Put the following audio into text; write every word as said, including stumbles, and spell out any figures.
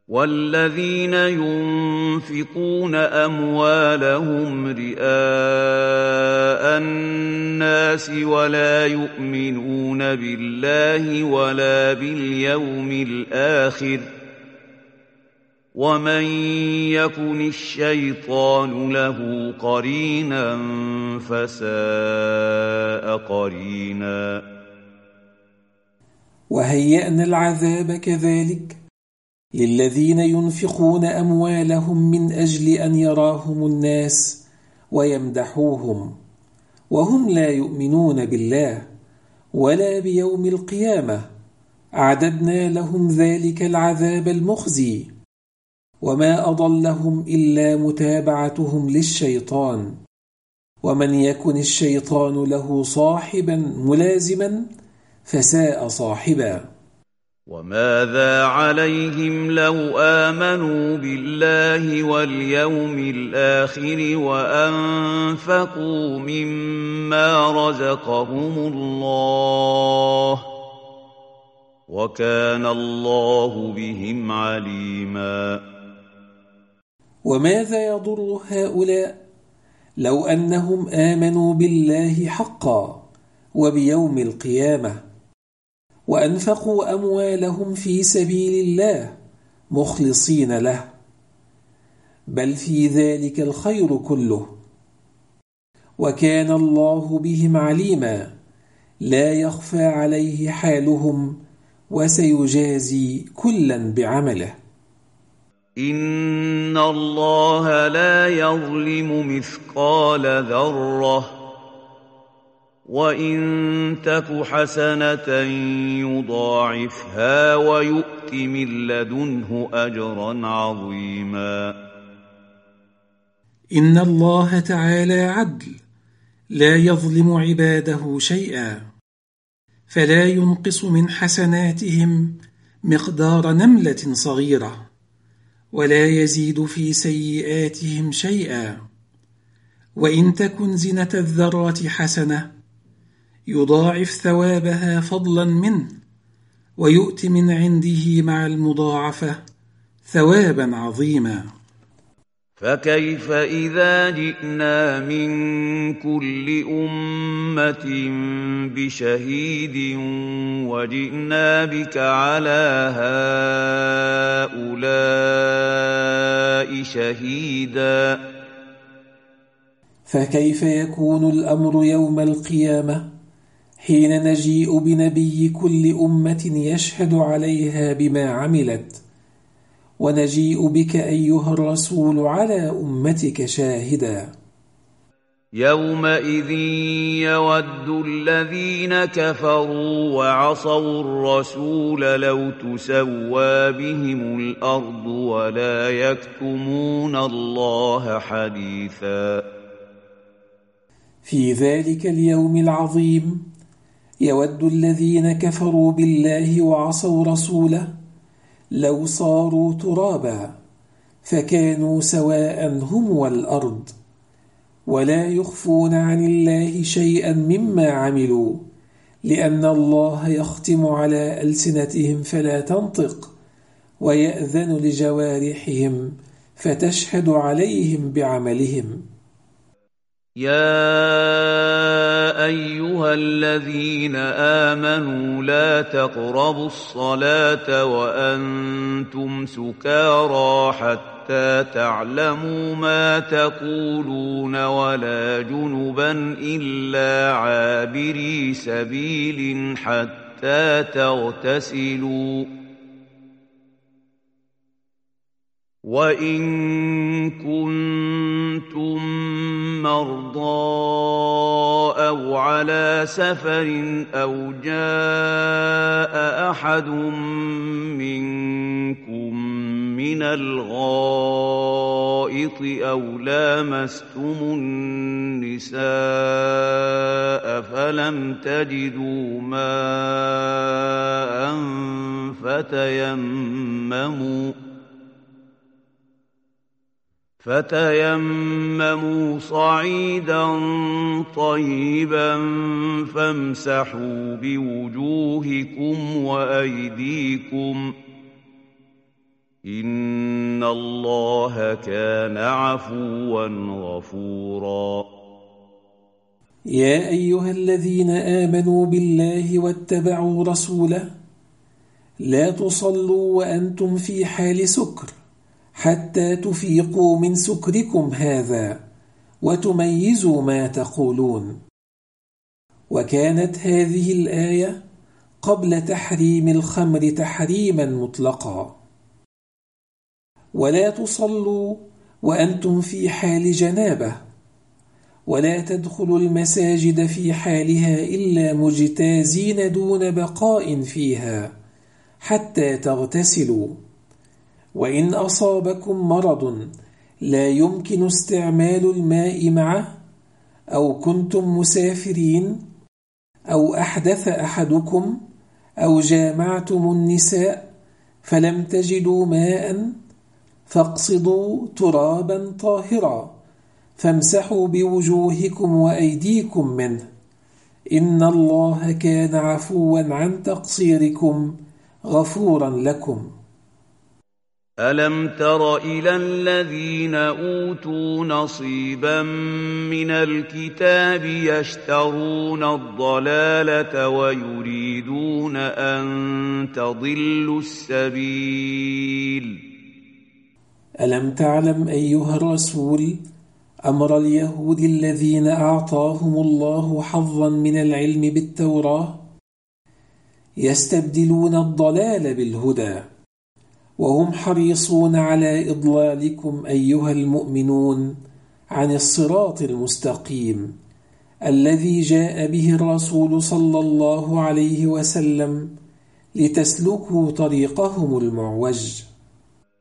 والذين ينفقون أموالهم رئاء الناس ولا يؤمنون بالله ولا باليوم الآخر ومن يكن الشيطان له قرينا فساء قرينا. وهيأنا العذاب كذلك للذين ينفقون أموالهم من أجل أن يراهم الناس ويمدحوهم وهم لا يؤمنون بالله ولا بيوم القيامة، أعددنا لهم ذلك العذاب المخزي، وما أضلهم إلا متابعتهم للشيطان، ومن يكن الشيطان له صاحبا ملازما فساء صاحبا. وماذا عليهم لو آمنوا بالله واليوم الآخر وأنفقوا مما رزقهم الله وكان الله بهم عليما. وماذا يضر هؤلاء لو أنهم آمنوا بالله حقا وبيوم القيامة وأنفقوا أموالهم في سبيل الله مخلصين له، بل في ذلك الخير كله، وكان الله بهم عليما لا يخفى عليه حالهم وسيجازي كلا بعمله. إن الله لا يظلم مثقال ذرة وإن تك حسنة يضاعفها ويؤت من لدنه أجرا عظيما. إن الله تعالى عدل لا يظلم عباده شيئا، فلا ينقص من حسناتهم مقدار نملة صغيرة ولا يزيد في سيئاتهم شيئا، وإن تكن زنة الذرة حسنة يضاعف ثوابها فضلا منه ويؤتي من عنده مع المضاعفة ثوابا عظيما. فكيف إذا جئنا من كل أمة بشهيد وجئنا بك على هؤلاء شهيدا. فكيف يكون الأمر يوم القيامة حين نجيء بنبي كل أمة يشهد عليها بما عملت، ونجيء بك أيها الرسول على أمتك شاهدا. يومئذ يود الذين كفروا وعصوا الرسول لو تسوى بهم الأرض ولا يكتمون الله حديثا. في ذلك اليوم العظيم يود الذين كفروا بالله وعصوا رسوله لو صاروا ترابا فكانوا سواء هم والأرض، ولا يخفون عن الله شيئا مما عملوا، لأن الله يختم على ألسنتهم فلا تنطق، ويأذن لجوارحهم فتشهد عليهم بعملهم. يا أيها الذين آمنوا لا تقربوا الصلاة وأنتم سكارى حتى تعلموا ما تقولون ولا جنبا إلا عابري سبيل حتى تغتسلوا، وإن كنتم مرضى أو على سفر أو جاء أحد منكم من الغائط أو لامستم النساء فلم تجدوا ماء فتيمموا فتيمموا صعيدا طيبا فامسحوا بوجوهكم وأيديكم إن الله كان عفوا غفورا. يا أيها الذين آمنوا بالله واتبعوا رسوله لا تصلوا وأنتم في حال سكر حتى تفيقوا من سكركم هذا وتميزوا ما تقولون. وكانت هذه الآية قبل تحريم الخمر تحريما مطلقا. ولا تصلوا وأنتم في حال جنابة، ولا تدخلوا المساجد في حالها إلا مجتازين دون بقاء فيها حتى تغتسلوا. وإن أصابكم مرض لا يمكن استعمال الماء معه، أو كنتم مسافرين، أو أحدث أحدكم، أو جامعتم النساء فلم تجدوا ماء، فاقصدوا ترابا طاهرا فامسحوا بوجوهكم وأيديكم منه، إن الله كان عفوا عن تقصيركم غفورا لكم. ألم تر إلى الذين أوتوا نصيبا من الكتاب يشترون الضلالة ويريدون أن تضلوا السبيل. ألم تعلم أيها الرسول أمر اليهود الذين أعطاهم الله حظا من العلم بالتوراة يستبدلون الضلال بالهدى، وهم حريصون على إضلالكم أيها المؤمنون عن الصراط المستقيم الذي جاء به الرسول صلى الله عليه وسلم لتسلكوا طريقهم المعوج.